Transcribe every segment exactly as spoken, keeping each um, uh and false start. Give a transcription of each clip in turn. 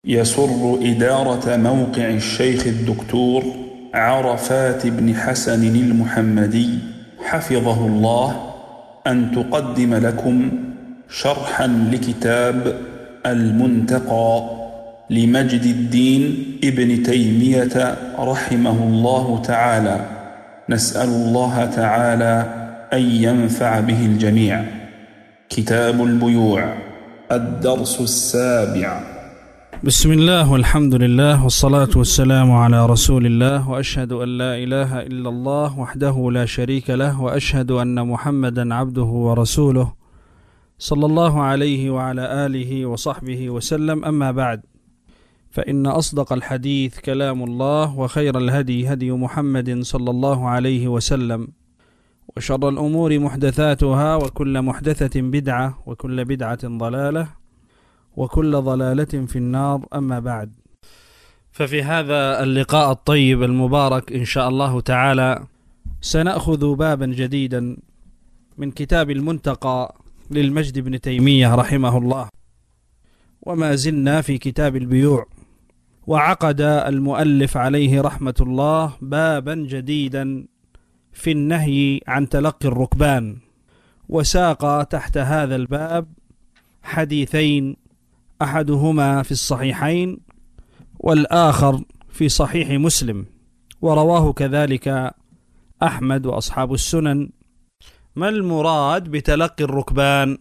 يسر إدارة موقع الشيخ الدكتور عرفات بن حسن المحمدي حفظه الله أن تقدم لكم شرحا لكتاب المنتقى لمجد الدين ابن تيمية رحمه الله تعالى. نسأل الله تعالى أن ينفع به الجميع. كتاب البيوع، الدرس السابع. بسم الله والحمد لله والصلاة والسلام على رسول الله، وأشهد أن لا إله إلا الله وحده لا شريك له، وأشهد أن محمدا عبده ورسوله صلى الله عليه وعلى آله وصحبه وسلم. أما بعد، فإن أصدق الحديث كلام الله، وخير الهدي هدي محمد صلى الله عليه وسلم، وشر الأمور محدثاتها، وكل محدثة بدعة، وكل بدعة ضلالة، وكل ضلالة في النار. أما بعد، ففي هذا اللقاء الطيب المبارك إن شاء الله تعالى سنأخذ بابا جديدا من كتاب المنتقى للمجد بن تيمية رحمه الله، وما زلنا في كتاب البيوع. وعقد المؤلف عليه رحمة الله بابا جديدا في النهي عن تلقي الركبان، وساق تحت هذا الباب حديثين، أحدهما في الصحيحين والآخر في صحيح مسلم، ورواه كذلك أحمد وأصحاب السنن. ما المراد بتلقي الركبان؟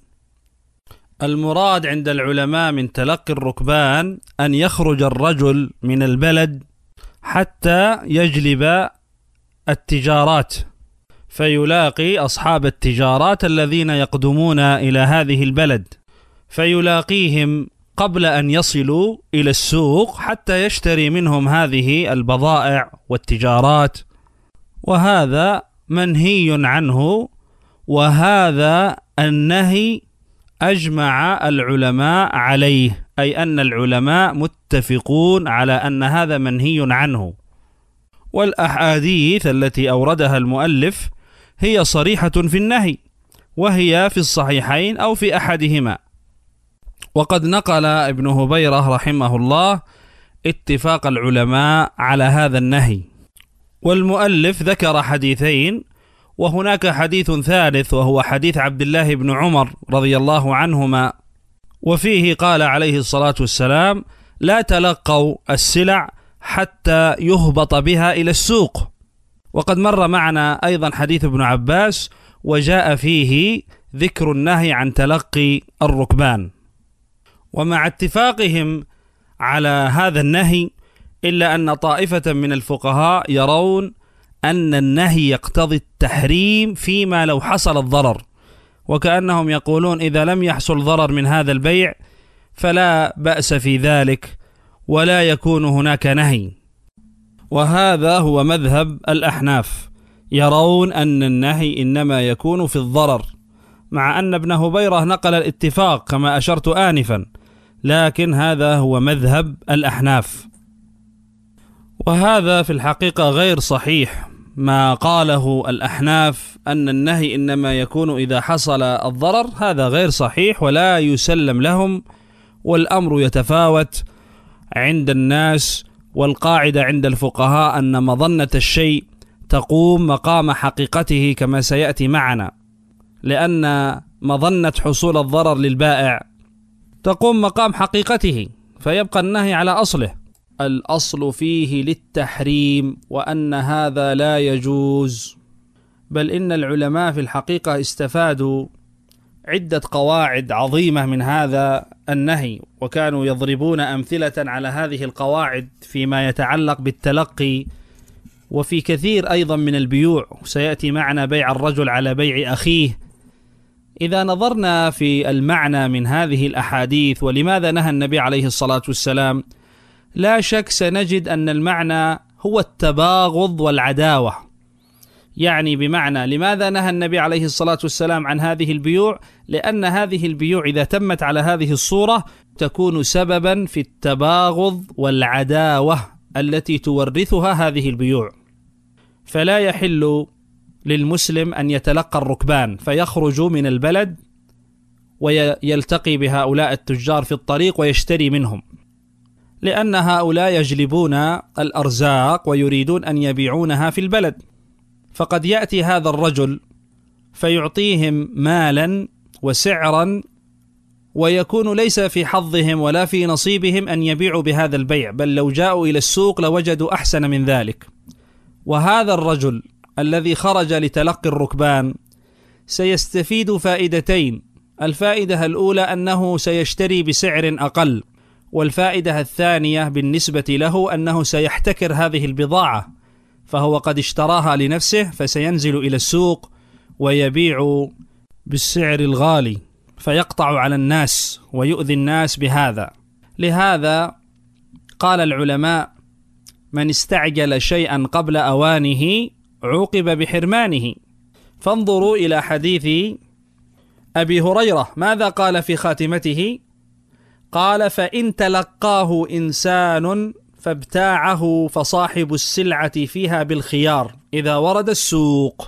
المراد عند العلماء من تلقي الركبان أن يخرج الرجل من البلد حتى يجلب التجارات، فيلاقي أصحاب التجارات الذين يقدمون إلى هذه البلد، فيلاقيهم قبل أن يصلوا إلى السوق حتى يشتري منهم هذه البضائع والتجارات. وهذا منهي عنه، وهذا النهي أجمع العلماء عليه، أي أن العلماء متفقون على أن هذا منهي عنه. والأحاديث التي أوردها المؤلف هي صريحة في النهي، وهي في الصحيحين أو في أحدهما. وقد نقل ابن هبيرة رحمه الله اتفاق العلماء على هذا النهي. والمؤلف ذكر حديثين، وهناك حديث ثالث وهو حديث عبد الله بن عمر رضي الله عنهما، وفيه قال عليه الصلاة والسلام: لا تلقوا السلع حتى يهبط بها إلى السوق. وقد مر معنا أيضا حديث ابن عباس، وجاء فيه ذكر النهي عن تلقي الركبان. ومع اتفاقهم على هذا النهي، إلا أن طائفة من الفقهاء يرون أن النهي يقتضي التحريم فيما لو حصل الضرر، وكأنهم يقولون إذا لم يحصل ضرر من هذا البيع فلا بأس في ذلك، ولا يكون هناك نهي. وهذا هو مذهب الأحناف، يرون أن النهي إنما يكون في الضرر، مع أن ابن هبيرة نقل الاتفاق كما أشرت آنفا، لكن هذا هو مذهب الأحناف. وهذا في الحقيقة غير صحيح ما قاله الأحناف أن النهي إنما يكون إذا حصل الضرر، هذا غير صحيح ولا يسلم لهم، والأمر يتفاوت عند الناس. والقاعدة عند الفقهاء أن مظنة الشيء تقوم مقام حقيقته كما سيأتي معنا، لأن مظنة حصول الضرر للبائع تقوم مقام حقيقته، فيبقى النهي على أصله. الأصل فيه للتحريم، وأن هذا لا يجوز. بل إن العلماء في الحقيقة استفادوا عدة قواعد عظيمة من هذا النهي، وكانوا يضربون أمثلة على هذه القواعد فيما يتعلق بالتلقي، وفي كثير أيضا من البيوع. سيأتي معنا بيع الرجل على بيع أخيه. إذا نظرنا في المعنى من هذه الأحاديث ولماذا نهى النبي عليه الصلاة والسلام، لا شك سنجد أن المعنى هو التباغض والعداوة. يعني بمعنى لماذا نهى النبي عليه الصلاة والسلام عن هذه البيوع؟ لأن هذه البيوع إذا تمت على هذه الصورة تكون سببا في التباغض والعداوة التي تورثها هذه البيوع. فلا يحل للمسلم أن يتلقى الركبان فيخرج من البلد ويلتقي بهؤلاء التجار في الطريق ويشتري منهم، لأن هؤلاء يجلبون الأرزاق ويريدون أن يبيعونها في البلد، فقد يأتي هذا الرجل فيعطيهم مالا وسعرا ويكون ليس في حظهم ولا في نصيبهم أن يبيعوا بهذا البيع، بل لو جاءوا إلى السوق لوجدوا أحسن من ذلك. وهذا الرجل الذي خرج لتلقي الركبان سيستفيد فائدتين: الفائدة الأولى أنه سيشتري بسعر أقل، والفائدة الثانية بالنسبة له أنه سيحتكر هذه البضاعة، فهو قد اشتراها لنفسه فسينزل إلى السوق ويبيع بالسعر الغالي فيقطع على الناس ويؤذي الناس بهذا. لهذا قال العلماء: من استعجل شيئا قبل أوانه عوقب بحرمانه. فانظروا إلى حديث أبي هريرة، ماذا قال في خاتمته؟ قال: فإن تلقاه إنسان فابتاعه فصاحب السلعة فيها بالخيار إذا ورد السوق.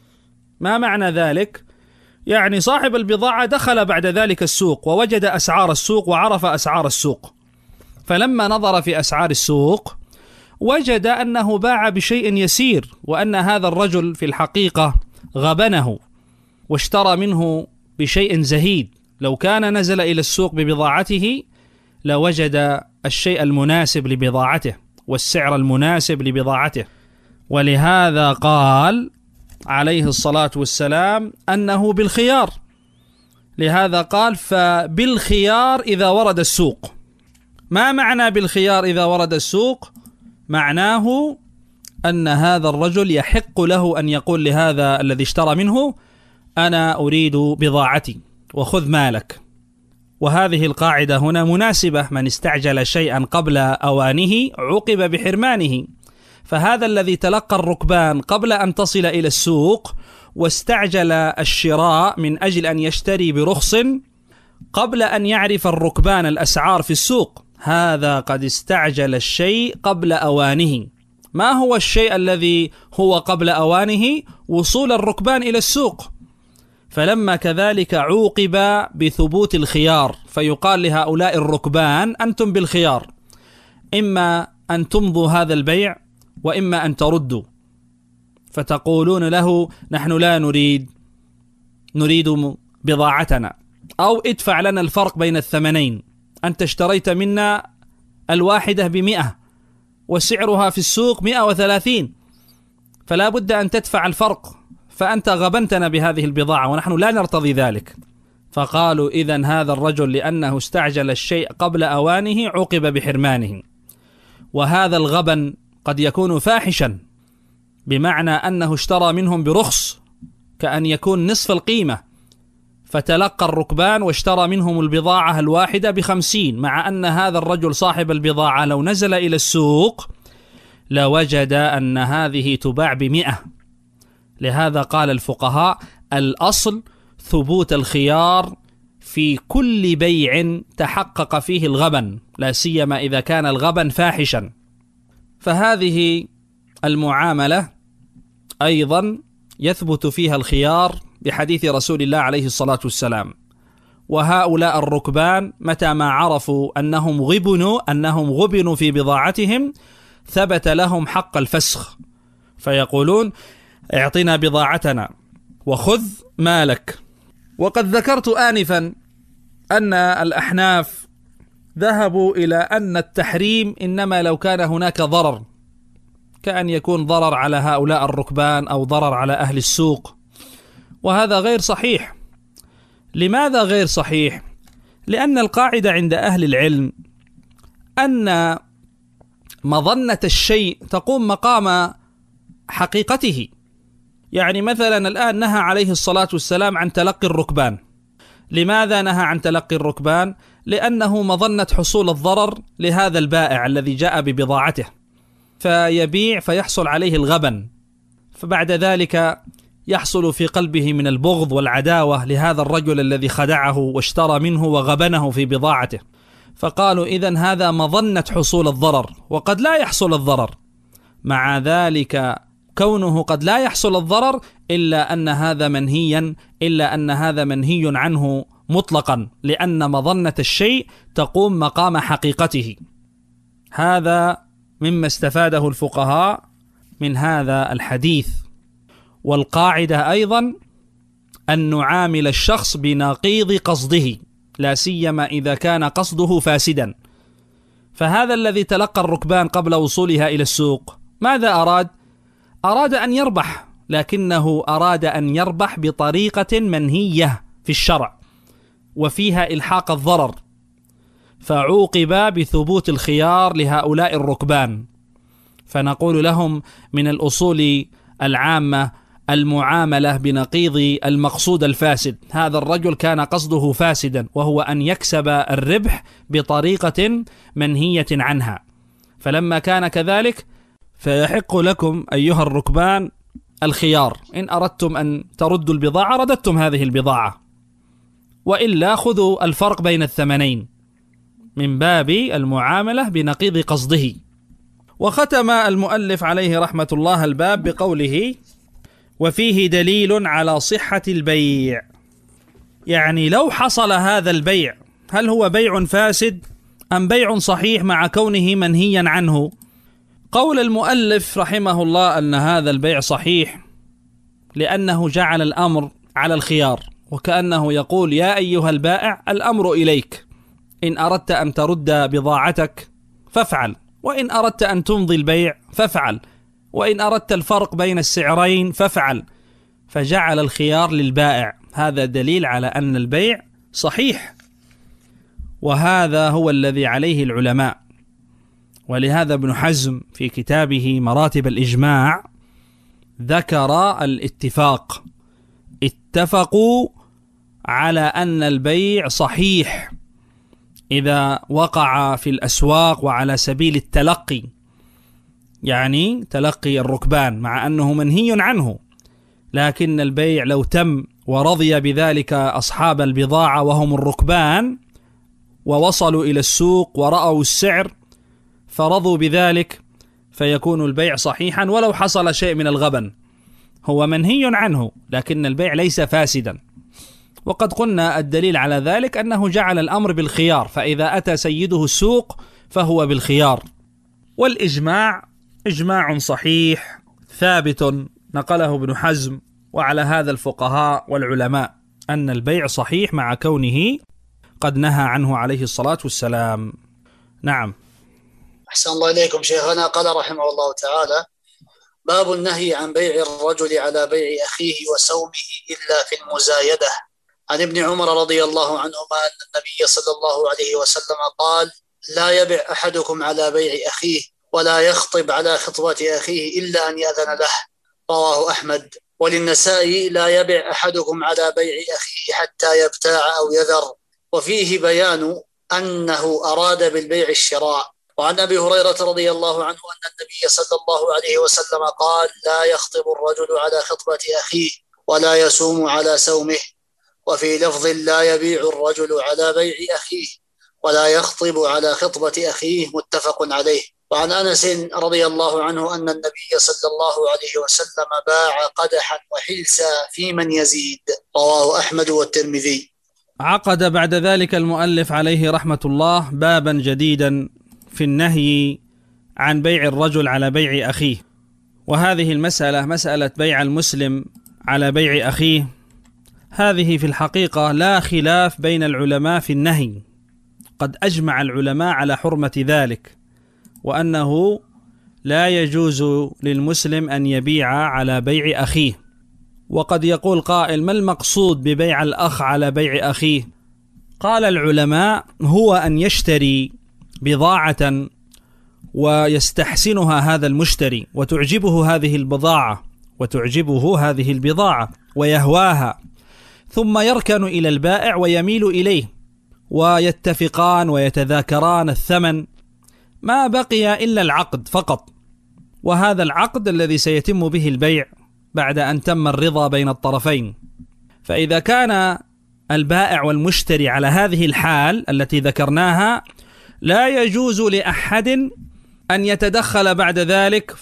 ما معنى ذلك؟ يعني صاحب البضاعة دخل بعد ذلك السوق ووجد أسعار السوق وعرف أسعار السوق، فلما نظر في أسعار السوق وجد أنه باع بشيء يسير، وأن هذا الرجل في الحقيقة غبنه واشترى منه بشيء زهيد. لو كان نزل إلى السوق ببضاعته لوجد الشيء المناسب لبضاعته والسعر المناسب لبضاعته. ولهذا قال عليه الصلاة والسلام أنه بالخيار. لهذا قال: فبالخيار إذا ورد السوق. ما معنى بالخيار إذا ورد السوق؟ معناه أن هذا الرجل يحق له أن يقول لهذا الذي اشترى منه: أنا أريد بضاعتي وخذ مالك. وهذه القاعدة هنا مناسبة: من استعجل شيئا قبل أوانه عوقب بحرمانه. فهذا الذي تلقى الركبان قبل أن تصل إلى السوق واستعجل الشراء من أجل أن يشتري برخص قبل أن يعرف الركبان الأسعار في السوق، هذا قد استعجل الشيء قبل أوانه. ما هو الشيء الذي هو قبل أوانه؟ وصول الركبان إلى السوق. فلما كذلك عوقب بثبوت الخيار، فيقال لهؤلاء الركبان: أنتم بالخيار، إما أن تمضوا هذا البيع وإما أن تردوا. فتقولون له: نحن لا نريد نريد بضاعتنا، أو ادفع لنا الفرق بين الثمنين، أنت اشتريت منا الواحدة بمئة وسعرها في السوق مئة وثلاثين، فلا بد أن تدفع الفرق، فأنت غبنتنا بهذه البضاعة ونحن لا نرتضي ذلك. فقالوا: إذن هذا الرجل لأنه استعجل الشيء قبل أوانه عوقب بحرمانه. وهذا الغبن قد يكون فاحشا، بمعنى أنه اشترى منهم برخص، كأن يكون نصف القيمة، فتلقى الركبان واشترى منهم البضاعة الواحدة بخمسين، مع أن هذا الرجل صاحب البضاعة لو نزل إلى السوق لوجد أن هذه تباع بمئة. لهذا قال الفقهاء: الأصل ثبوت الخيار في كل بيع تحقق فيه الغبن، لا سيما إذا كان الغبن فاحشا. فهذه المعاملة أيضا يثبت فيها الخيار بحديث رسول الله عليه الصلاة والسلام. وهؤلاء الركبان متى ما عرفوا أنهم غبنوا أنهم غبنوا في بضاعتهم ثبت لهم حق الفسخ، فيقولون: اعطنا بضاعتنا وخذ مالك. وقد ذكرت آنفا أن الأحناف ذهبوا إلى أن التحريم إنما لو كان هناك ضرر، كأن يكون ضرر على هؤلاء الركبان أو ضرر على أهل السوق، وهذا غير صحيح. لماذا غير صحيح؟ لأن القاعدة عند أهل العلم أن مظنة الشيء تقوم مقام حقيقته. يعني مثلا الآن نهى عليه الصلاة والسلام عن تلقي الركبان. لماذا نهى عن تلقي الركبان؟ لأنه مظنة حصول الضرر لهذا البائع الذي جاء ببضاعته، فيبيع فيحصل عليه الغبن، فبعد ذلك يحصل في قلبه من البغض والعداوة لهذا الرجل الذي خدعه واشترى منه وغبنه في بضاعته. فقالوا: إذن هذا مظنة حصول الضرر، وقد لا يحصل الضرر. مع ذلك كونه قد لا يحصل الضرر إلا أن هذا منهيا إلا أن هذا منهي عنه مطلقا، لأن مظنة الشيء تقوم مقام حقيقته. هذا مما استفاده الفقهاء من هذا الحديث. والقاعدة أيضا أن نعامل الشخص بنقيض قصده، لا سيما إذا كان قصده فاسدا. فهذا الذي تلقى الركبان قبل وصولها إلى السوق ماذا أراد؟ أراد أن يربح، لكنه أراد أن يربح بطريقة منهية في الشرع وفيها إلحاق الضرر، فعوقب بثبوت الخيار لهؤلاء الركبان. فنقول لهم من الأصول العامة المعاملة بنقيض المقصود الفاسد. هذا الرجل كان قصده فاسدا، وهو أن يكسب الربح بطريقة منهية عنها، فلما كان كذلك فيحق لكم أيها الركبان الخيار. إن أردتم أن تردوا البضاعة رددتم هذه البضاعة، وإلا خذوا الفرق بين الثمنين من باب المعاملة بنقيض قصده. وختم المؤلف عليه رحمة الله الباب بقوله: وفيه دليل على صحة البيع. يعني لو حصل هذا البيع هل هو بيع فاسد أم بيع صحيح مع كونه منهيا عنه؟ قول المؤلف رحمه الله أن هذا البيع صحيح لأنه جعل الأمر على الخيار، وكأنه يقول: يا أيها البائع الأمر إليك، إن أردت أن ترد بضاعتك فافعل، وإن أردت أن تمضي البيع فافعل، وإن أردت الفرق بين السعرين فافعل. فجعل الخيار للبائع. هذا دليل على أن البيع صحيح، وهذا هو الذي عليه العلماء. ولهذا ابن حزم في كتابه مراتب الإجماع ذكر الاتفاق، اتفقوا على أن البيع صحيح إذا وقع في الأسواق وعلى سبيل التلقي، يعني تلقي الركبان، مع أنه منهي عنه، لكن البيع لو تم ورضي بذلك أصحاب البضاعة وهم الركبان، ووصلوا إلى السوق ورأوا السعر فرضوا بذلك، فيكون البيع صحيحا ولو حصل شيء من الغبن. هو منهي عنه لكن البيع ليس فاسدا. وقد قلنا الدليل على ذلك أنه جعل الأمر بالخيار، فإذا أتى سيده السوق فهو بالخيار. والإجماع إجماع صحيح ثابت نقله ابن حزم، وعلى هذا الفقهاء والعلماء أن البيع صحيح مع كونه قد نهى عنه عليه الصلاة والسلام. نعم. أحسن الله إليكم شيخنا. قال رحمه الله تعالى: باب النهي عن بيع الرجل على بيع أخيه وسومه إلا في المزايدة. عن ابن عمر رضي الله عنهما أن النبي صلى الله عليه وسلم قال: لا يبع أحدكم على بيع أخيه ولا يخطب على خطبة أخيه إلا أن يأذن له. رواه أحمد. وللنسائي: لا يبع أحدكم على بيع أخيه حتى يبتاع أو يذر. وفيه بيان أنه أراد بالبيع الشراء. وعن أبي هريرة رضي الله عنه أن النبي صلى الله عليه وسلم قال: لا يخطب الرجل على خطبة أخيه ولا يسوم على سومه. وفي لفظ: لا يبيع الرجل على بيع أخيه ولا يخطب على خطبة أخيه. متفق عليه. وعن أنس رضي الله عنه أن النبي صلى الله عليه وسلم باع قدحا وحلسا في من يزيد. رواه أحمد والترمذي. عقد بعد ذلك المؤلف عليه رحمة الله بابا جديدا في النهي عن بيع الرجل على بيع أخيه. وهذه المسألة مسألة بيع المسلم على بيع أخيه، هذه في الحقيقة لا خلاف بين العلماء في النهي، قد أجمع العلماء على حرمة ذلك، وأنه لا يجوز للمسلم أن يبيع على بيع أخيه. وقد يقول قائل: ما المقصود ببيع الأخ على بيع أخيه؟ قال العلماء: هو أن يشتري بضاعة ويستحسنها هذا المشتري وتعجبه هذه البضاعة وتعجبه هذه البضاعة ويهواها، ثم يركن إلى البائع ويميل إليه ويتفقان ويتذاكران الثمن، ما بقي إلا العقد فقط، وهذا العقد الذي سيتم به البيع بعد أن تم الرضا بين الطرفين. فإذا كان البائع والمشتري على هذه الحال التي ذكرناها، لا يجوز لأحد أن يتدخل بعد ذلك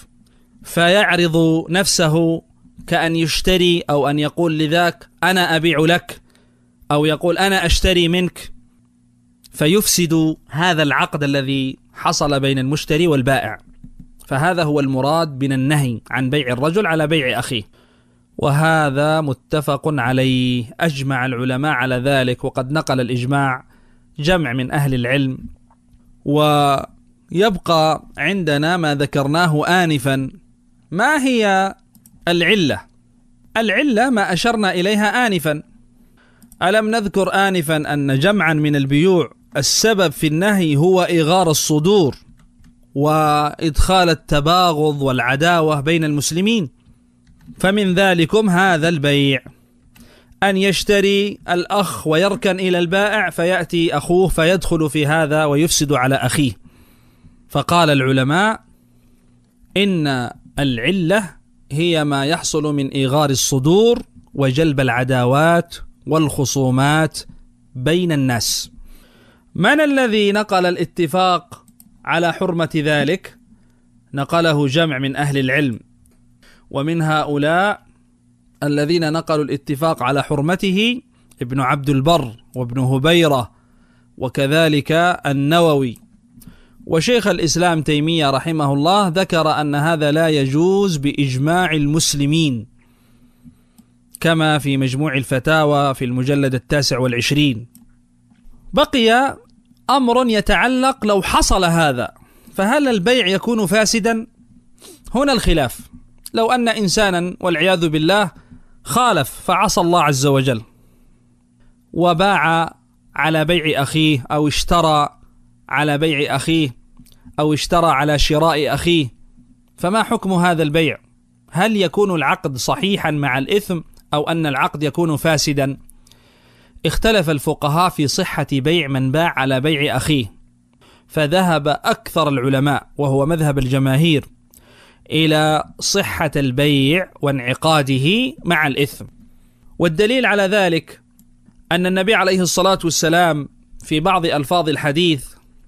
فيعرض نفسه كأن يشتري، أو أن يقول لذاك: أنا أبيع لك، أو يقول: أنا أشتري منك، فيفسد هذا العقد الذي حصل بين المشتري والبائع، فهذا هو المراد من النهي عن بيع الرجل على بيع أخيه، وهذا متفق عليه، أجمع العلماء على ذلك، وقد نقل الإجماع جمع من أهل العلم. ويبقى عندنا ما ذكرناه آنفا. ما هي العلة؟ العلة ما أشرنا إليها آنفا. ألم نذكر آنفا أن جمعا من البيوع السبب في النهي هو إغار الصدور وإدخال التباغض والعداوة بين المسلمين؟ فمن ذلكم هذا البيع، أن يشتري الأخ ويركن إلى البائع فيأتي أخوه فيدخل في هذا ويفسد على أخيه. فقال العلماء إن العلة هي ما يحصل من إغار الصدور وجلب العداوات والخصومات بين الناس. من الذي نقل الاتفاق على حرمة ذلك؟ نقله جمع من أهل العلم، ومن هؤلاء الذين نقلوا الاتفاق على حرمته ابن عبد البر وابن هبيرة وكذلك النووي. وشيخ الإسلام تيمية رحمه الله ذكر أن هذا لا يجوز بإجماع المسلمين، كما في مجموع الفتاوى في المجلد التاسع والعشرين. بقي أمر يتعلق لو حصل هذا، فهل البيع يكون فاسدا؟ هنا الخلاف. لو أن إنسانا والعياذ بالله خالف فعصى الله عز وجل وباع على بيع أخيه، أو اشترى على بيع أخيه، أو اشترى على شراء أخيه، فما حكم هذا البيع؟ هل يكون العقد صحيحا مع الإثم أو أن العقد يكون فاسدا؟ اختلف الفقهاء في صحة بيع من باع على بيع أخيه، فذهب أكثر العلماء وهو مذهب الجماهير إلى صحة البيع وانعقاده مع الإثم. والدليل على ذلك أن النبي عليه الصلاة والسلام في بعض ألفاظ الحديث،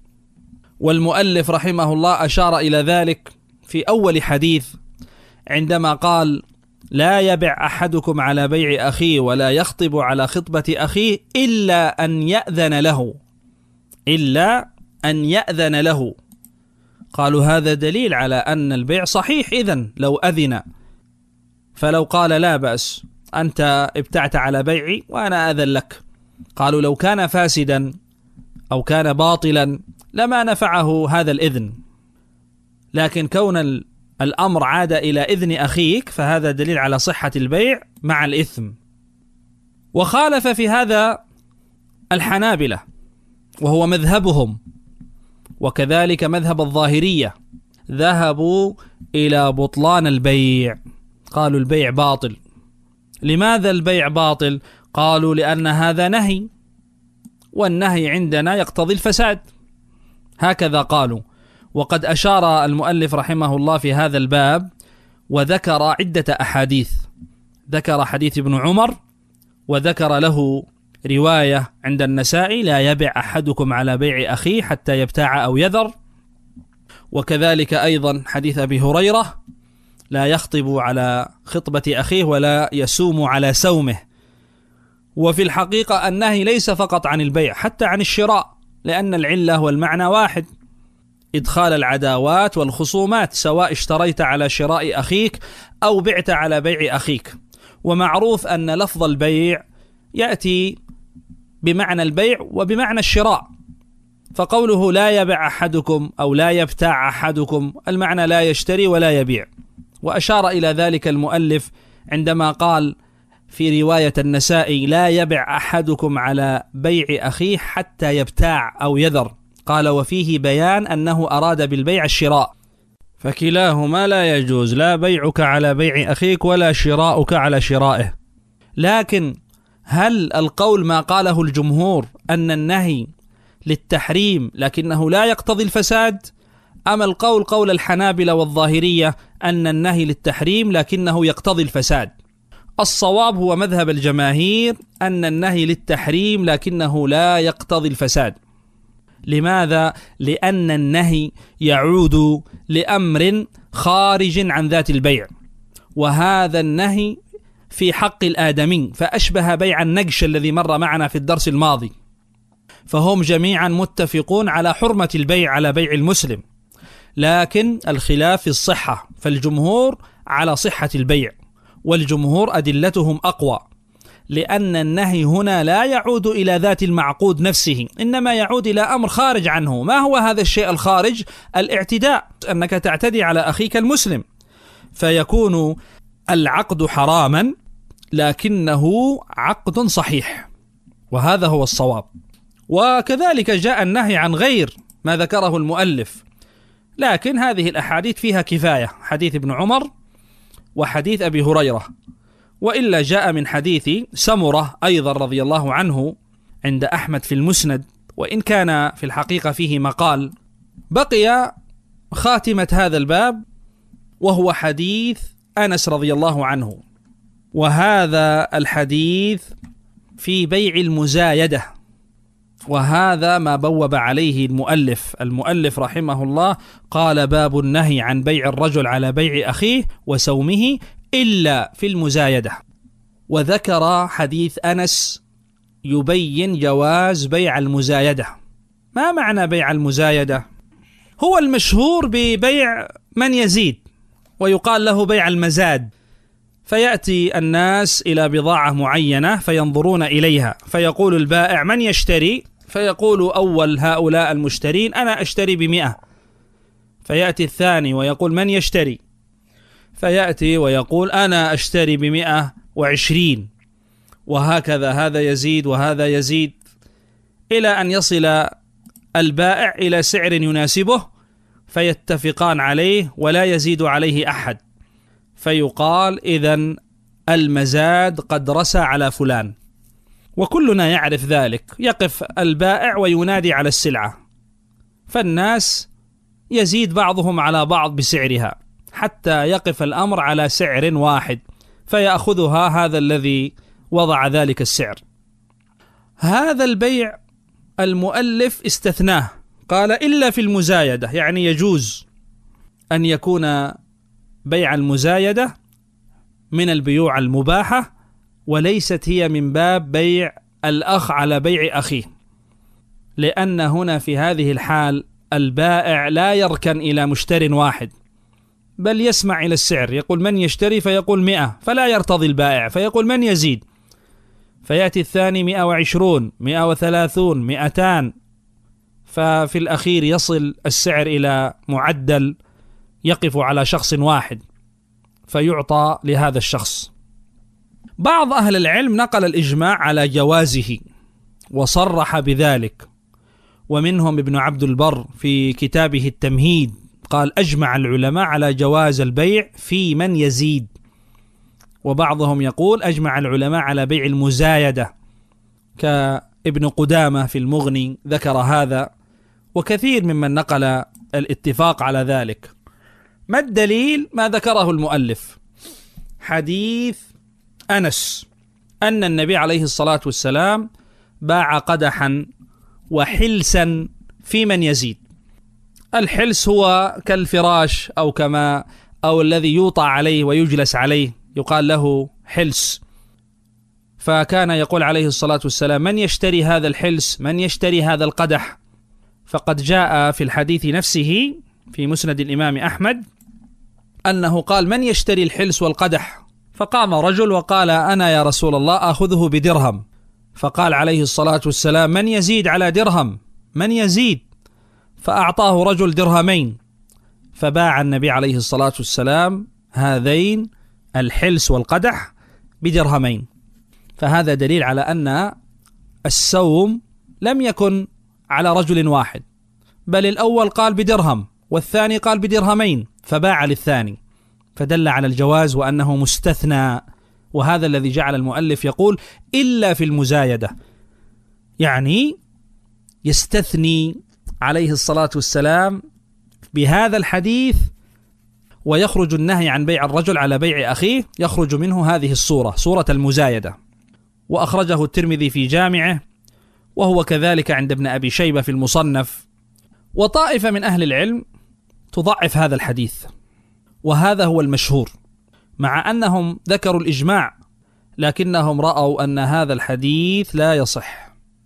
والمؤلف رحمه الله أشار إلى ذلك في أول حديث عندما قال: لا يبع أحدكم على بيع أخيه ولا يخطب على خطبة أخيه إلا أن يأذن له، إلا أن يأذن له. قالوا هذا دليل على أن البيع صحيح إذن لو أذن. فلو قال لا بأس، أنت ابتعت على بيعي وأنا أذن لك، قالوا لو كان فاسدا أو كان باطلا لما نفعه هذا الإذن، لكن كون الأمر عاد إلى إذن أخيك فهذا دليل على صحة البيع مع الإثم. وخالف في هذا الحنابلة وهو مذهبهم، وكذلك مذهب الظاهرية، ذهبوا إلى بطلان البيع، قالوا البيع باطل. لماذا البيع باطل؟ قالوا لأن هذا نهي، والنهي عندنا يقتضي الفساد، هكذا قالوا. وقد أشار المؤلف رحمه الله في هذا الباب وذكر عدة أحاديث، ذكر حديث ابن عمر، وذكر له رواية عند النسائي: لا يبع أحدكم على بيع أخيه حتى يبتاع أو يذر، وكذلك أيضا حديث أبي هريرة: لا يخطب على خطبة أخيه ولا يسوم على سومه. وفي الحقيقة النهي ليس فقط عن البيع، حتى عن الشراء، لأن العلة والمعنى واحد: إدخال العداوات والخصومات، سواء اشتريت على شراء أخيك أو بعت على بيع أخيك. ومعروف أن لفظ البيع يأتي بمعنى البيع وبمعنى الشراء، فقوله لا يبع أحدكم أو لا يبتاع أحدكم المعنى لا يشتري ولا يبيع. وأشار إلى ذلك المؤلف عندما قال في رواية النسائي: لا يبع أحدكم على بيع أخيه حتى يبتاع أو يذر، قال وفيه بيان أنه أراد بالبيع الشراء، فكلاهما لا يجوز، لا بيعك على بيع أخيك ولا شراؤك على شرائه. لكن هل القول ما قاله الجمهور أن النهي للتحريم لكنه لا يقتضي الفساد، أم القول قول الحنابلة والظاهرية أن النهي للتحريم لكنه يقتضي الفساد؟ الصواب هو مذهب الجماهير أن النهي للتحريم لكنه لا يقتضي الفساد. لماذا؟ لأن النهي يعود لأمر خارج عن ذات البيع، وهذا النهي في حق الآدمي، فأشبه بيع النقش الذي مر معنا في الدرس الماضي. فهم جميعا متفقون على حرمة البيع على بيع المسلم، لكن الخلاف في الصحة، فالجمهور على صحة البيع، والجمهور أدلتهم أقوى، لأن النهي هنا لا يعود إلى ذات المعقود نفسه، إنما يعود إلى أمر خارج عنه. ما هو هذا الشيء الخارج؟ الاعتداء، أنك تعتدي على أخيك المسلم، فيكون العقد حراما لكنه عقد صحيح، وهذا هو الصواب. وكذلك جاء النهي عن غير ما ذكره المؤلف، لكن هذه الأحاديث فيها كفاية، حديث ابن عمر وحديث أبي هريرة، وإلا جاء من حديث سمرة أيضا رضي الله عنه عند أحمد في المسند، وإن كان في الحقيقة فيه مقال. بقي خاتمة هذا الباب وهو حديث أنس رضي الله عنه، وهذا الحديث في بيع المزايدة، وهذا ما بوب عليه المؤلف المؤلف رحمه الله، قال: باب النهي عن بيع الرجل على بيع أخيه وسومه إلا في المزايدة. وذكر حديث أنس يبين جواز بيع المزايدة. ما معنى بيع المزايدة؟ هو المشهور ببيع من يزيد، ويقال له بيع المزاد، فيأتي الناس إلى بضاعة معينة فينظرون إليها، فيقول البائع: من يشتري؟ فيقول أول هؤلاء المشترين: أنا أشتري بمئة. فيأتي الثاني ويقول: من يشتري؟ فيأتي ويقول: أنا أشتري بمئة وعشرين، وهكذا هذا يزيد وهذا يزيد، إلى أن يصل البائع إلى سعر يناسبه فيتفقان عليه ولا يزيد عليه أحد، فيقال: إذن المزاد قد رسى على فلان. وكلنا يعرف ذلك، يقف البائع وينادي على السلعة، فالناس يزيد بعضهم على بعض بسعرها حتى يقف الأمر على سعر واحد، فيأخذها هذا الذي وضع ذلك السعر. هذا البيع المؤلف استثناه، قال: إلا في المزايدة، يعني يجوز أن يكون بيع المزايدة من البيوع المباحة، وليست هي من باب بيع الأخ على بيع أخيه، لأن هنا في هذه الحال البائع لا يركن إلى مشتر واحد، بل يسمع إلى السعر، يقول: من يشتري؟ فيقول مئة، فلا يرتضي البائع، فيقول: من يزيد؟ فيأتي الثاني: مئة وعشرون، مئة وثلاثون، مئتان، ففي الأخير يصل السعر إلى معدل يقف على شخص واحد فيعطى لهذا الشخص. بعض أهل العلم نقل الإجماع على جوازه وصرح بذلك، ومنهم ابن عبد البر في كتابه التمهيد قال: أجمع العلماء على جواز البيع في من يزيد. وبعضهم يقول: أجمع العلماء على بيع المزايدة، كابن قدامة في المغني ذكر هذا، وكثير ممن نقل الاتفاق على ذلك. ما الدليل؟ ما ذكره المؤلف، حديث أنس أن النبي عليه الصلاة والسلام باع قدحا وحلسا في من يزيد. الحلس هو كالفراش أو كما أو الذي يوطى عليه ويجلس عليه، يقال له حلس. فكان يقول عليه الصلاة والسلام: من يشتري هذا الحلس؟ من يشتري هذا القدح؟ فقد جاء في الحديث نفسه في مسند الإمام أحمد أنه قال: من يشتري الحلس والقدح؟ فقام رجل وقال: أنا يا رسول الله آخذه بدرهم. فقال عليه الصلاة والسلام: من يزيد على درهم؟ من يزيد؟ فأعطاه رجل درهمين، فباع النبي عليه الصلاة والسلام هذين الحلس والقدح بدرهمين. فهذا دليل على أن السوم لم يكن على رجل واحد، بل الأول قال بدرهم والثاني قال بدرهمين، فباع للثاني، فدل على الجواز وأنه مستثنى. وهذا الذي جعل المؤلف يقول: إلا في المزايدة، يعني يستثني عليه الصلاة والسلام بهذا الحديث، ويخرج النهي عن بيع الرجل على بيع أخيه، يخرج منه هذه الصورة، صورة المزايدة. وأخرجه الترمذي في جامعه، وهو كذلك عند ابن أبي شيبة في المصنف. وطائفة من أهل العلم تضعف هذا الحديث، وهذا هو المشهور، مع أنهم ذكروا الإجماع، لكنهم رأوا أن هذا الحديث لا يصح،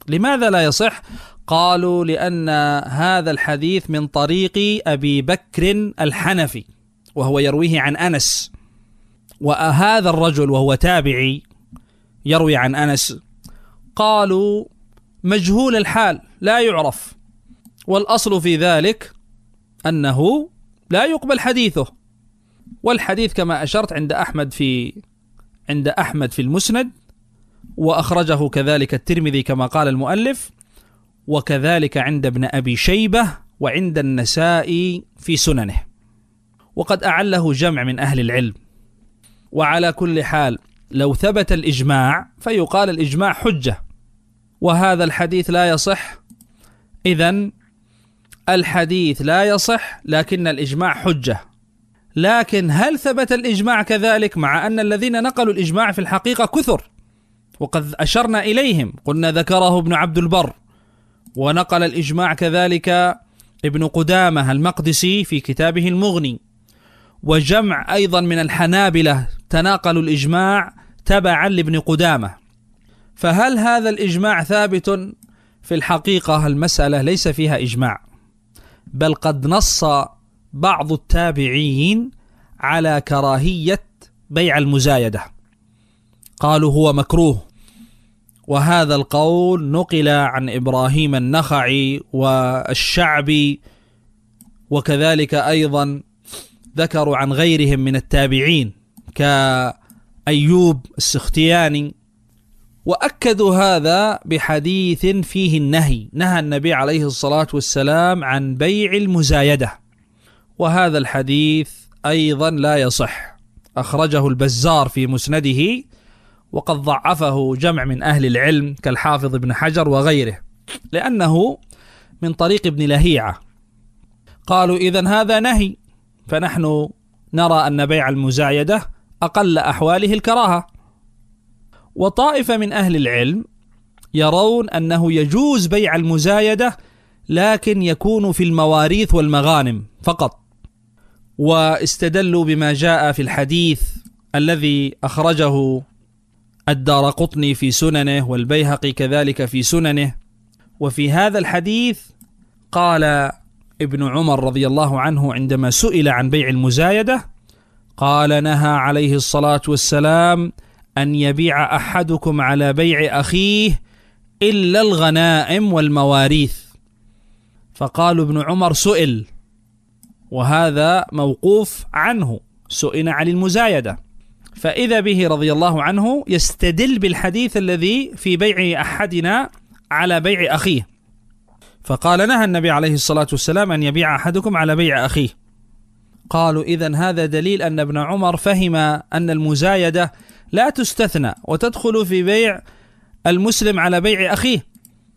لماذا لا يصح؟ قالوا لأن هذا الحديث من طريق أبي بكر الحنفي وهو يرويه عن أنس، وهذا الرجل وهو تابعي يروي عن أنس قالوا مجهول الحال لا يعرف، والأصل في ذلك أنه لا يقبل حديثه. والحديث كما أشرت عند أحمد في عند أحمد في المسند، وأخرجه كذلك الترمذي كما قال المؤلف، وكذلك عند ابن أبي شيبة وعند النسائي في سننه، وقد أعله جمع من أهل العلم. وعلى كل حال لو ثبت الإجماع فيقال الإجماع حجة، وهذا الحديث لا يصح. إذن الحديث لا يصح لكن الإجماع حجة. لكن هل ثبت الإجماع كذلك؟ مع أن الذين نقلوا الإجماع في الحقيقة كثر، وقد أشرنا إليهم، قلنا ذكره ابن عبد البر، ونقل الإجماع كذلك ابن قدامة المقدسي في كتابه المغني، وجمع أيضا من الحنابلة تناقلوا الإجماع تبعا لابن قدامة. فهل هذا الإجماع ثابت؟ في الحقيقة المسألة ليس فيها إجماع، بل قد نص بعض التابعين على كراهية بيع المزايدة، قالوا هو مكروه، وهذا القول نقل عن إبراهيم النخعي والشعبي، وكذلك أيضا ذكروا عن غيرهم من التابعين كأيوب السختياني، وأكدوا هذا بحديث فيه النهي، نهى النبي عليه الصلاة والسلام عن بيع المزايدة، وهذا الحديث أيضا لا يصح، أخرجه البزار في مسنده، وقد ضعفه جمع من أهل العلم كالحافظ ابن حجر وغيره، لأنه من طريق ابن لهيعة. قالوا إذن هذا نهي، فنحن نرى أن بيع المزايدة أقل أحواله الكراهة. وطائفة من أهل العلم يرون أنه يجوز بيع المزايدة لكن يكون في المواريث والمغانم فقط، واستدلوا بما جاء في الحديث الذي أخرجه الدارقطني في سننه والبيهقي كذلك في سننه. وفي هذا الحديث قال ابن عمر رضي الله عنه عندما سئل عن بيع المزايدة قال نهى عليه الصلاة والسلام أن يبيع أحدكم على بيع أخيه إلا الغنائم والمواريث. فقالوا ابن عمر سئل، وهذا موقوف عنه، سئل عن المزايدة، فإذا به رضي الله عنه يستدل بالحديث الذي في بيع أحدنا على بيع أخيه، فقال نهى النبي عليه الصلاة والسلام أن يبيع أحدكم على بيع أخيه. قالوا إذن هذا دليل أن ابن عمر فهم أن المزايدة لا تستثنى وتدخل في بيع المسلم على بيع أخيه،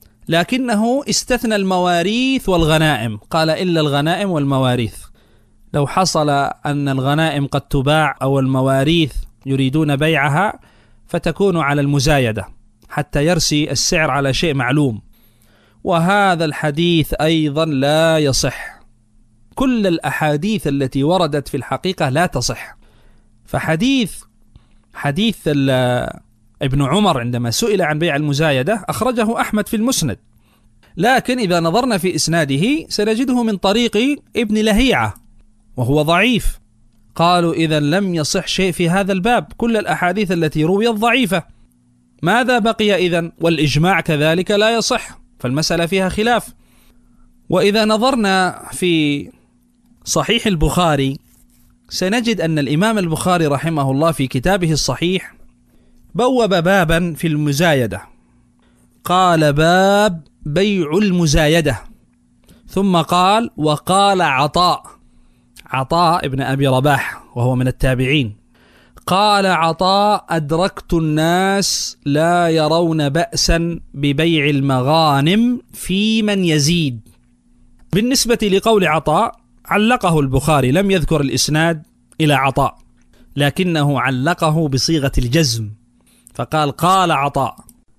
لكنه استثنى المواريث والغنائم، قال إلا الغنائم والمواريث. لو حصل أن الغنائم قد تباع أو المواريث يريدون بيعها فتكون على المزايدة حتى يرسي السعر على شيء معلوم، وهذا الحديث أيضا لا يصح. كل الأحاديث التي وردت في الحقيقة لا تصح. فحديث حديث ابن عمر عندما سئل عن بيع المزايدة أخرجه أحمد في المسند، لكن إذا نظرنا في إسناده سنجده من طريق ابن لهيعة وهو ضعيف. قالوا إذا لم يصح شيء في هذا الباب، كل الأحاديث التي رويت ضعيفة، ماذا بقي إذن؟ والإجماع كذلك لا يصح، فالمسألة فيها خلاف. وإذا نظرنا في صحيح البخاري سنجد أن الإمام البخاري رحمه الله في كتابه الصحيح بوب بابا في المزايدة، قال باب بيع المزايدة، ثم قال وقال عطاء عطاء ابن أبي رباح وهو من التابعين، قال عطاء أدركت الناس لا يرون بأسا ببيع المغانم في من يزيد. بالنسبة لقول عطاء علقه البخاري، لم يذكر الإسناد إلى عطاء لكنه علقه بصيغة الجزم، فقال قال عطاء.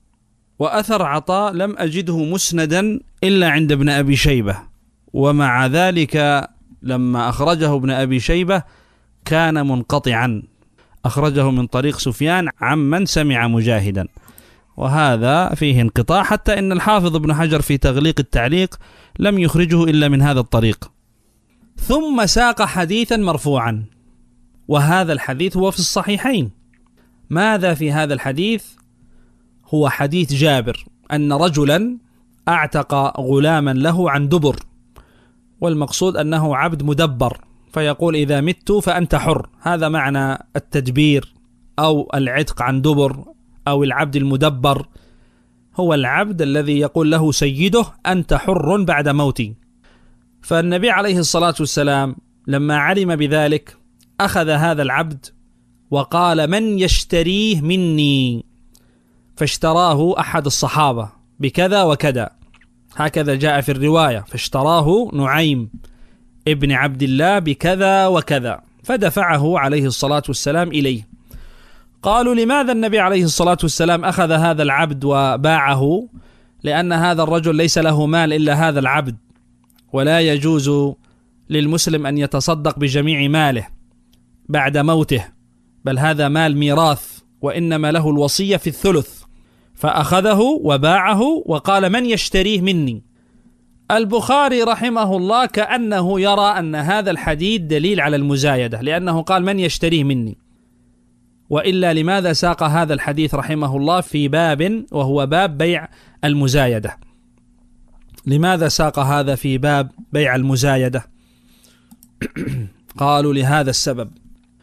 وأثر عطاء لم أجده مسندا إلا عند ابن أبي شيبة، ومع ذلك لما أخرجه ابن أبي شيبة كان منقطعا، أخرجه من طريق سفيان عمن سمع مجاهدا، وهذا فيه انقطاع، حتى إن الحافظ ابن حجر في تغليق التعليق لم يخرجه إلا من هذا الطريق. ثم ساق حديثا مرفوعا، وهذا الحديث هو في الصحيحين. ماذا في هذا الحديث؟ هو حديث جابر أن رجلا أعتق غلاما له عن دبر، والمقصود أنه عبد مدبر، فيقول إذا مت فأنت حر. هذا معنى التدبير أو العتق عن دبر أو العبد المدبر، هو العبد الذي يقول له سيده أنت حر بعد موتي. فالنبي عليه الصلاة والسلام لما علم بذلك أخذ هذا العبد وقال من يشتريه مني، فاشتراه أحد الصحابة بكذا وكذا، هكذا جاء في الرواية، فاشتراه نعيم ابن عبد الله بكذا وكذا، فدفعه عليه الصلاة والسلام إليه. قالوا لماذا النبي عليه الصلاة والسلام أخذ هذا العبد وباعه؟ لأن هذا الرجل ليس له مال إلا هذا العبد، ولا يجوز للمسلم أن يتصدق بجميع ماله بعد موته، بل هذا مال ميراث، وإنما له الوصية في الثلث، فأخذه وباعه وقال من يشتريه مني. البخاري رحمه الله كأنه يرى أن هذا الحديث دليل على المزايدة، لأنه قال من يشتريه مني، وإلا لماذا ساق هذا الحديث رحمه الله في باب وهو باب بيع المزايدة؟ لماذا ساق هذا في باب بيع المزايدة؟ قالوا لهذا السبب.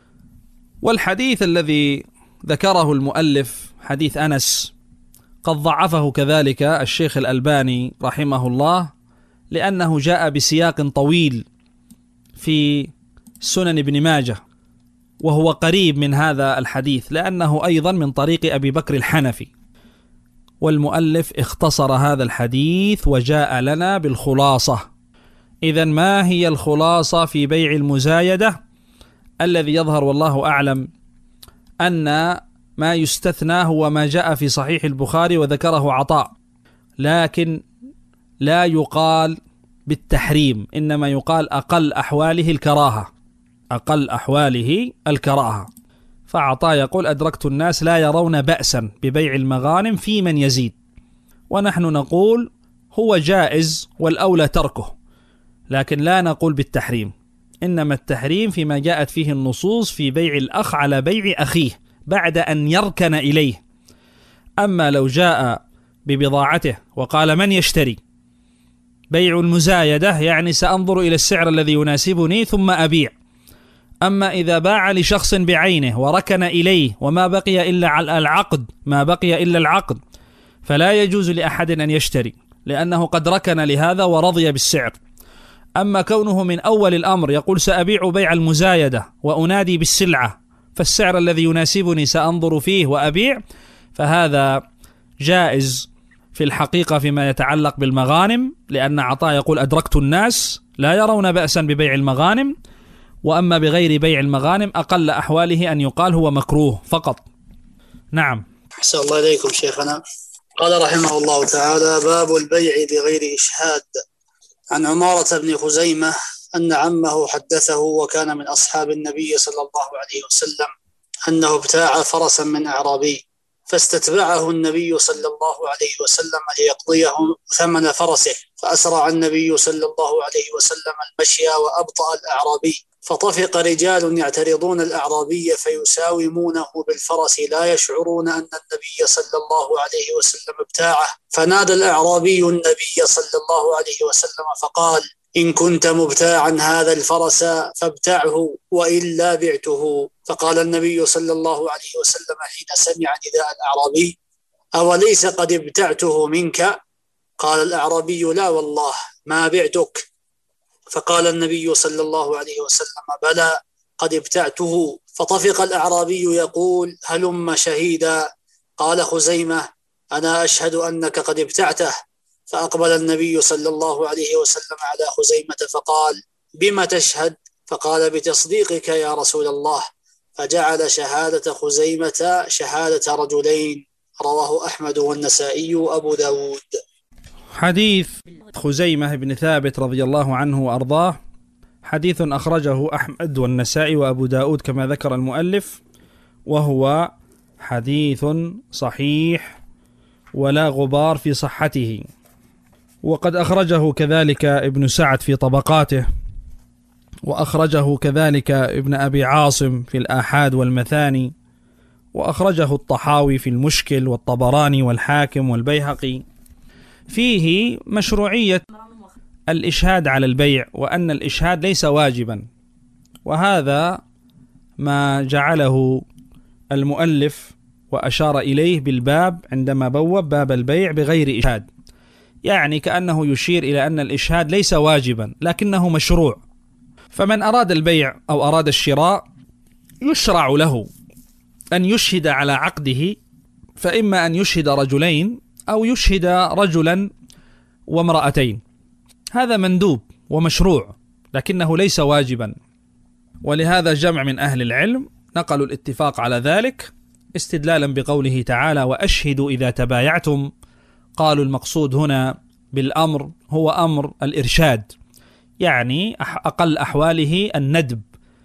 والحديث الذي ذكره المؤلف حديث أنس قد ضعفه كذلك الشيخ الألباني رحمه الله، لأنه جاء بسياق طويل في سنن ابن ماجه، وهو قريب من هذا الحديث لأنه أيضا من طريق أبي بكر الحنفي، والمؤلف اختصر هذا الحديث وجاء لنا بالخلاصة. إذن ما هي الخلاصة في بيع المزايدة؟ الذي يظهر والله أعلم أن ما يستثنى هو ما جاء في صحيح البخاري وذكره عطاء، لكن لا يقال بالتحريم، إنما يقال أقل أحواله الكراهة، أقل أحواله الكراهة. فعطاء يقول أدركت الناس لا يرون بأسا ببيع المغانم في من يزيد، ونحن نقول هو جائز والأولى تركه، لكن لا نقول بالتحريم، إنما التحريم فيما جاءت فيه النصوص في بيع الأخ على بيع أخيه بعد أن يركن إليه. أما لو جاء ببضاعته وقال من يشتري، بيع المزايدة يعني سأنظر إلى السعر الذي يناسبني ثم أبيع. أما إذا باع لشخص بعينه وركن إليه وما بقي إلا على العقد، ما بقي إلا العقد، فلا يجوز لأحد أن يشتري، لأنه قد ركن لهذا ورضي بالسعر. أما كونه من أول الأمر يقول سأبيع بيع المزايدة وأنادي بالسلعة، فالسعر الذي يناسبني سأنظر فيه وأبيع، فهذا جائز في الحقيقة فيما يتعلق بالمغانم، لأن عطاء يقول أدركت الناس لا يرون بأسا ببيع المغانم. وأما بغير بيع المغانم أقل أحواله أن يقال هو مكروه فقط. نعم. أحسن الله إليكم شيخنا. قال رحمه الله تعالى: باب البيع بغير إشهاد. عن عمارة بن خزيمة أن عمه حدثه وكان من أصحاب النبي صلى الله عليه وسلم أنه ابتاع فرسا من أعرابي، فاستتبعه النبي صلى الله عليه وسلم ليقضيه ثمن فرسه، فأسرع النبي صلى الله عليه وسلم المشي وأبطأ الأعرابي، فطفق رجال يعترضون الأعرابي فيساومونه بالفرس لا يشعرون أن النبي صلى الله عليه وسلم ابتاعه، فنادى الأعرابي النبي صلى الله عليه وسلم فقال: إن كنت مبتاعا هذا الفرس فابتعه وإلا بعته. فقال النبي صلى الله عليه وسلم حين سمع نداء الأعرابي: أوليس قد ابتعته منك؟ قال الأعرابي: لا والله ما بعتك. فقال النبي صلى الله عليه وسلم: بلى قد ابتعته. فطفق الأعرابي يقول: هلم شهيدا. قال خزيمة: أنا أشهد أنك قد ابتعته. فأقبل النبي صلى الله عليه وسلم على خزيمة فقال: بما تشهد؟ فقال: بتصديقك يا رسول الله. فجعل شهادة خزيمة شهادة رجلين. رواه أحمد والنسائي وأبو داود. حديث خزيمة بن ثابت رضي الله عنه وأرضاه حديث أخرجه أحمد والنسائي وأبو داود كما ذكر المؤلف، وهو حديث صحيح ولا غبار في صحته. وقد أخرجه كذلك ابن سعد في طبقاته، وأخرجه كذلك ابن أبي عاصم في الآحاد والمثاني، وأخرجه الطحاوي في المشكل، والطبراني والحاكم والبيهقي. فيه مشروعية الإشهاد على البيع، وأن الإشهاد ليس واجبا، وهذا ما جعله المؤلف وأشار إليه بالباب عندما بوب باب البيع بغير إشهاد، يعني كأنه يشير إلى أن الإشهاد ليس واجبا لكنه مشروع. فمن أراد البيع أو أراد الشراء يشرع له أن يشهد على عقده، فإما أن يشهد رجلين أو يشهد رجلا وامرأتين، هذا مندوب ومشروع لكنه ليس واجبا. ولهذا جمع من أهل العلم نقلوا الاتفاق على ذلك استدلالا بقوله تعالى: وأشهدوا إذا تبايعتم. قالوا المقصود هنا بالأمر هو أمر الإرشاد، يعني أقل أحواله الندب.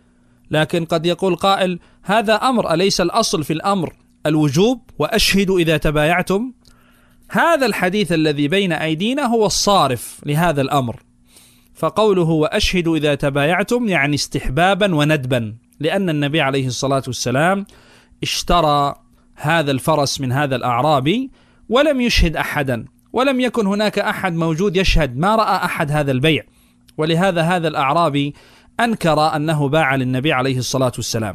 لكن قد يقول قائل: هذا أمر، أليس الأصل في الأمر الوجوب؟ وأشهدوا إذا تبايعتم. هذا الحديث الذي بين أيدينا هو الصارف لهذا الأمر، فقوله وأشهدوا إذا تبايعتم يعني استحبابا وندبا، لأن النبي عليه الصلاة والسلام اشترى هذا الفرس من هذا الأعرابي ولم يشهد أحدا، ولم يكن هناك أحد موجود يشهد، ما رأى أحد هذا البيع، ولهذا هذا الأعرابي أنكر أنه باع للنبي عليه الصلاة والسلام.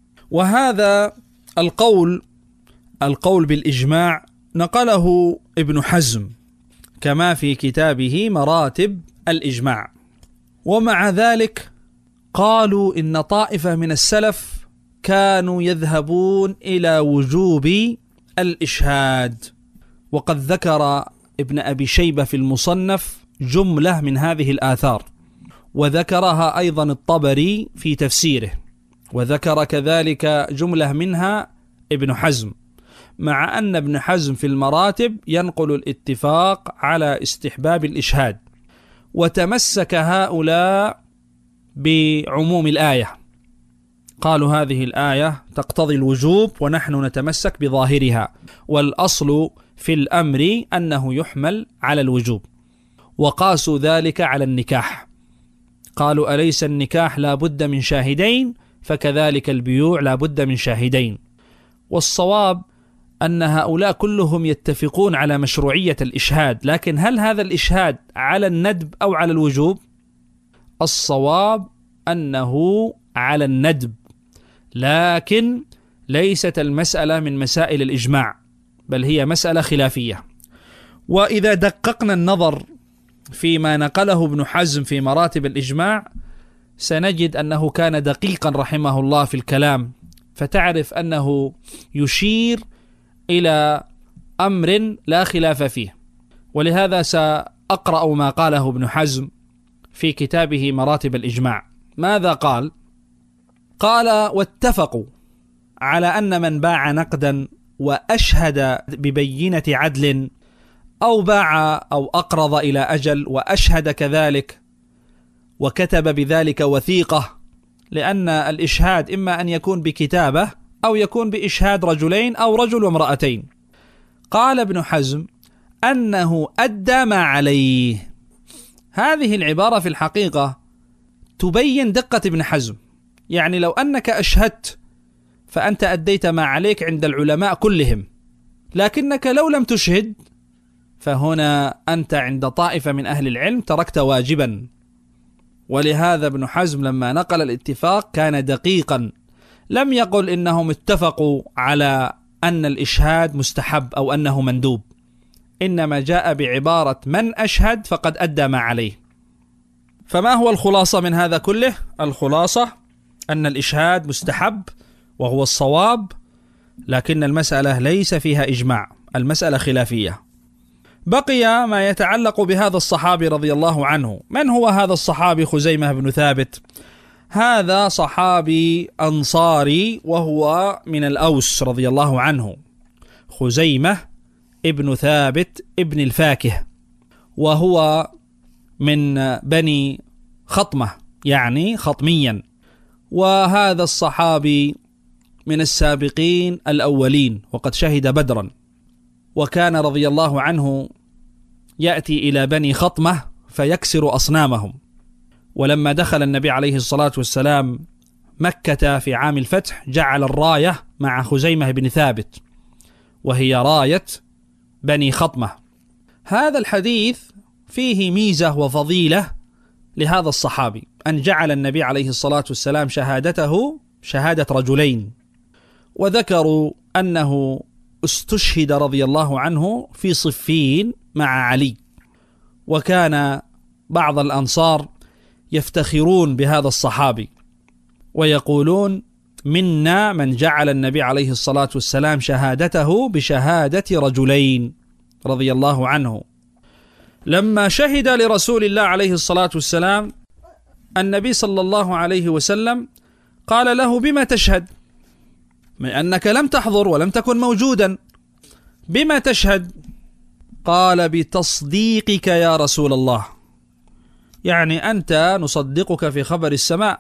وهذا القول القول بالإجماع نقله ابن حزم كما في كتابه مراتب الإجماع. ومع ذلك قالوا إن طائفة من السلف كانوا يذهبون إلى وجوب الإشهاد، وقد ذكر ابن أبي شيبة في المصنف جملة من هذه الآثار، وذكرها أيضا الطبري في تفسيره، وذكر كذلك جملة منها ابن حزم، مع أن ابن حزم في المراتب ينقل الاتفاق على استحباب الإشهاد. وتمسك هؤلاء بعموم الآية، قالوا هذه الآية تقتضي الوجوب ونحن نتمسك بظاهرها، والأصل في الأمر أنه يحمل على الوجوب. وقاسوا ذلك على النكاح، قالوا أليس النكاح لا بد من شاهدين؟ فكذلك البيوع لا بد من شاهدين. والصواب أن هؤلاء كلهم يتفقون على مشروعية الإشهاد، لكن هل هذا الإشهاد على الندب أو على الوجوب؟ الصواب أنه على الندب، لكن ليست المسألة من مسائل الإجماع، بل هي مسألة خلافية. وإذا دققنا النظر فيما نقله ابن حزم في مراتب الإجماع سنجد أنه كان دقيقا رحمه الله في الكلام، فتعرف أنه يشير إلى أمر لا خلاف فيه. ولهذا سأقرأ ما قاله ابن حزم في كتابه مراتب الإجماع. ماذا قال؟ قال: واتفقوا على أن من باع نقدا وأشهد ببينة عدل، أو باع أو أقرض إلى أجل وأشهد كذلك وكتب بذلك وثيقة، لأن الإشهاد إما أن يكون بكتابة أو يكون بإشهاد رجلين أو رجل وامرأتين. قال ابن حزم أنه أدى ما عليه. هذه العبارة في الحقيقة تبين دقة ابن حزم، يعني لو أنك أشهدت فأنت أديت ما عليك عند العلماء كلهم، لكنك لو لم تشهد فهنا أنت عند طائفة من أهل العلم تركت واجبا. ولهذا ابن حزم لما نقل الاتفاق كان دقيقا، لم يقل إنهم اتفقوا على أن الإشهاد مستحب أو أنه مندوب، إنما جاء بعبارة من أشهد فقد أدى ما عليه. فما هو الخلاصة من هذا كله؟ الخلاصة أن الإشهاد مستحب وهو الصواب، لكن المسألة ليس فيها إجماع، المسألة خلافية. بقي ما يتعلق بهذا الصحابي رضي الله عنه. من هو هذا الصحابي خزيمة بن ثابت؟ هذا صحابي أنصاري وهو من الأوس رضي الله عنه، خزيمة ابن ثابت ابن الفاكه، وهو من بني خطمة يعني خطميا. وهذا الصحابي من السابقين الأولين وقد شهد بدرا، وكان رضي الله عنه يأتي إلى بني خطمة فيكسر أصنامهم. ولما دخل النبي عليه الصلاة والسلام مكة في عام الفتح جعل الراية مع خزيمة بن ثابت، وهي راية بني خطمة. هذا الحديث فيه ميزة وفضيلة لهذا الصحابي، أن جعل النبي عليه الصلاة والسلام شهادته شهادة رجلين، وذكروا أنه استشهد رضي الله عنه في صفين مع علي. وكان بعض الأنصار يفتخرون بهذا الصحابي ويقولون منا من جعل النبي عليه الصلاة والسلام شهادته بشهادة رجلين رضي الله عنه. لما شهد لرسول الله عليه الصلاة والسلام النبي صلى الله عليه وسلم قال له: بما تشهد؟ من أنك لم تحضر ولم تكن موجودا، بما تشهد؟ قال: بتصديقك يا رسول الله، يعني أنت نصدقك في خبر السماء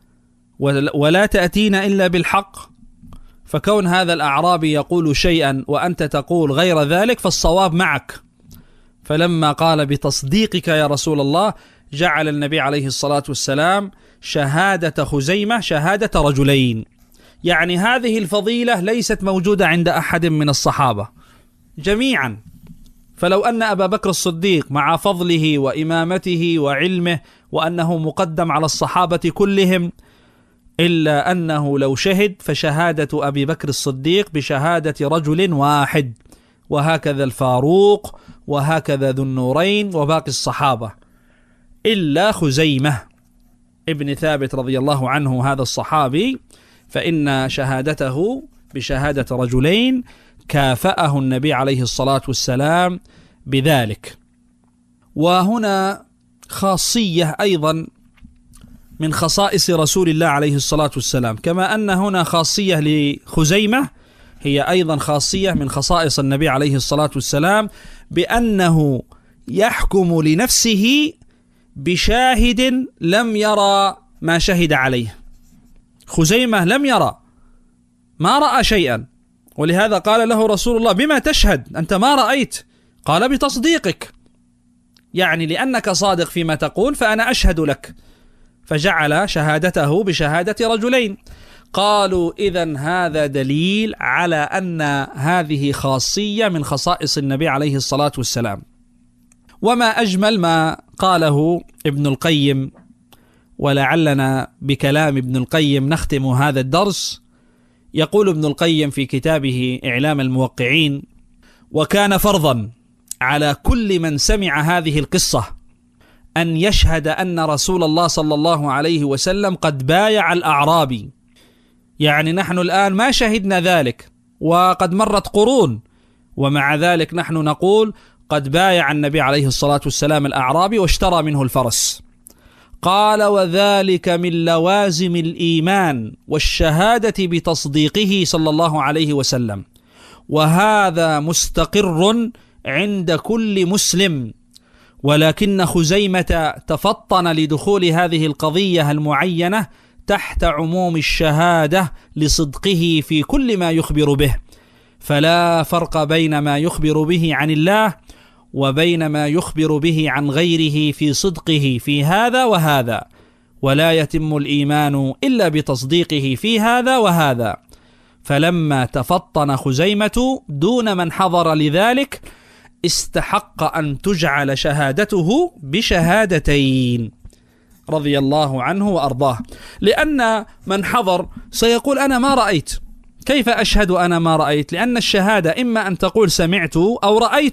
ولا تأتينا إلا بالحق، فكون هذا الأعرابي يقول شيئا وأنت تقول غير ذلك فالصواب معك. فلما قال بتصديقك يا رسول الله جعل النبي عليه الصلاة والسلام شهادة خزيمة شهادة رجلين، يعني هذه الفضيلة ليست موجودة عند أحد من الصحابة جميعا. فلو أن أبا بكر الصديق مع فضله وإمامته وعلمه وأنه مقدم على الصحابة كلهم، إلا أنه لو شهد فشهادة أبي بكر الصديق بشهادة رجل واحد، وهكذا الفاروق، وهكذا ذو النورين وباقي الصحابة، إلا خزيمة ابن ثابت رضي الله عنه هذا الصحابي، فإن شهادته بشهادة رجلين كافأه النبي عليه الصلاة والسلام بذلك. وهنا خاصية أيضا من خصائص رسول الله عليه الصلاة والسلام، كما أن هنا خاصية لخزيمة، هي أيضا خاصية من خصائص النبي عليه الصلاة والسلام، بأنه يحكم لنفسه بشاهد لم يرى ما شهد عليه. خزيمة لم يرى، ما رأى شيئا، ولهذا قال له رسول الله: بما تشهد؟ أنت ما رأيت. قال: بتصديقك، يعني لأنك صادق فيما تقول فأنا أشهد لك. فجعل شهادته بشهادة رجلين. قالوا: إذن هذا دليل على أن هذه خاصية من خصائص النبي عليه الصلاة والسلام. وما أجمل ما قاله ابن القيم، ولعلنا بكلام ابن القيم نختم هذا الدرس. يقول ابن القيم في كتابه إعلام الموقعين: وكان فرضا على كل من سمع هذه القصة أن يشهد أن رسول الله صلى الله عليه وسلم قد بايع الأعرابي. يعني نحن الآن ما شهدنا ذلك وقد مرت قرون، ومع ذلك نحن نقول قد بايع النبي عليه الصلاة والسلام الأعرابي واشترى منه الفرس. قال: وذلك من لوازم الإيمان والشهادة بتصديقه صلى الله عليه وسلم، وهذا مستقر عند كل مسلم. ولكن خزيمة تفطن لدخول هذه القضية المعينة تحت عموم الشهادة لصدقه في كل ما يخبر به، فلا فرق بين ما يخبر به عن الله وبين ما يخبر به عن غيره في صدقه في هذا وهذا، ولا يتم الإيمان إلا بتصديقه في هذا وهذا. فلما تفطن خزيمة دون من حضر لذلك استحق أن تجعل شهادته بشهادتين رضي الله عنه وأرضاه، لأن من حضر سيقول: أنا ما رأيت، كيف أشهد أنا ما رأيت؟ لأن الشهادة إما أن تقول سمعت أو رأيت،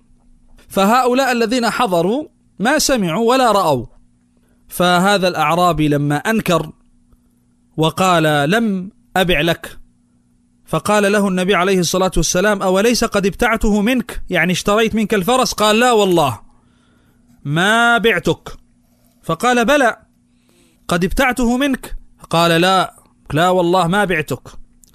فهؤلاء الذين حضروا ما سمعوا ولا رأوا. فهذا الأعرابي لما أنكر وقال: لم أبع لك، فقال له النبي عليه الصلاة والسلام: أوليس قد ابتعته منك؟ يعني اشتريت منك الفرس؟ قال: لا والله ما بعتك. فقال: بلى قد ابتعته منك؟ قال: لا لا والله ما بعتك.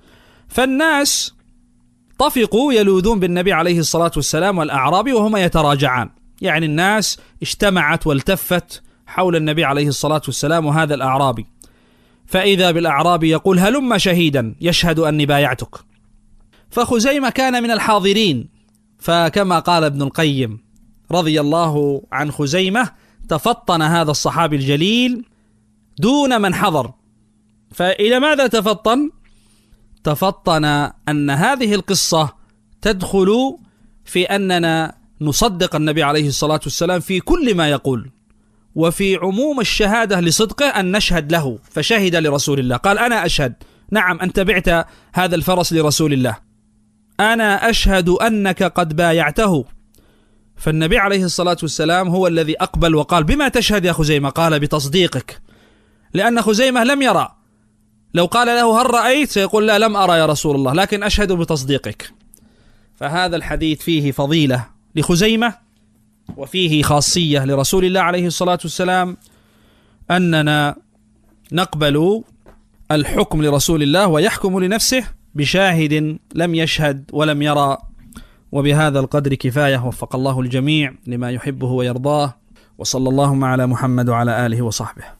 فالناس طفقوا يلوذون بالنبي عليه الصلاة والسلام والأعرابي وهما يتراجعان، يعني الناس اجتمعت والتفت حول النبي عليه الصلاة والسلام وهذا الأعرابي، فإذا بالأعرابي يقول: هلم شهيدا يشهد أني بايعتك. فخزيمة كان من الحاضرين فكما قال ابن القيم رضي الله عن خزيمة: تفطن هذا الصحابي الجليل دون من حضر. فإلى ماذا تفطن؟ تفطن أن هذه القصة تدخل في أننا نصدق النبي عليه الصلاة والسلام في كل ما يقول، وفي عموم الشهادة لصدقه أن نشهد له، فشهد لرسول الله، قال: أنا أشهد، نعم أنت بعت هذا الفرس لرسول الله، أنا أشهد أنك قد بايعته. فالنبي عليه الصلاة والسلام هو الذي أقبل وقال: بما تشهد يا خزيمة؟ قال: بتصديقك، لأن خزيمة لم يرى، لو قال له: هل رأيت؟ سيقول: لا، لم أرى يا رسول الله، لكن أشهد بتصديقك. فهذا الحديث فيه فضيلة لخزيمة، وفيه خاصية لرسول الله عليه الصلاة والسلام، أننا نقبل الحكم لرسول الله ويحكم لنفسه بشاهد لم يشهد ولم يرى. وبهذا القدر كفاية، وفق الله الجميع لما يحبه ويرضاه، وصلى اللهم على محمد وعلى آله وصحبه.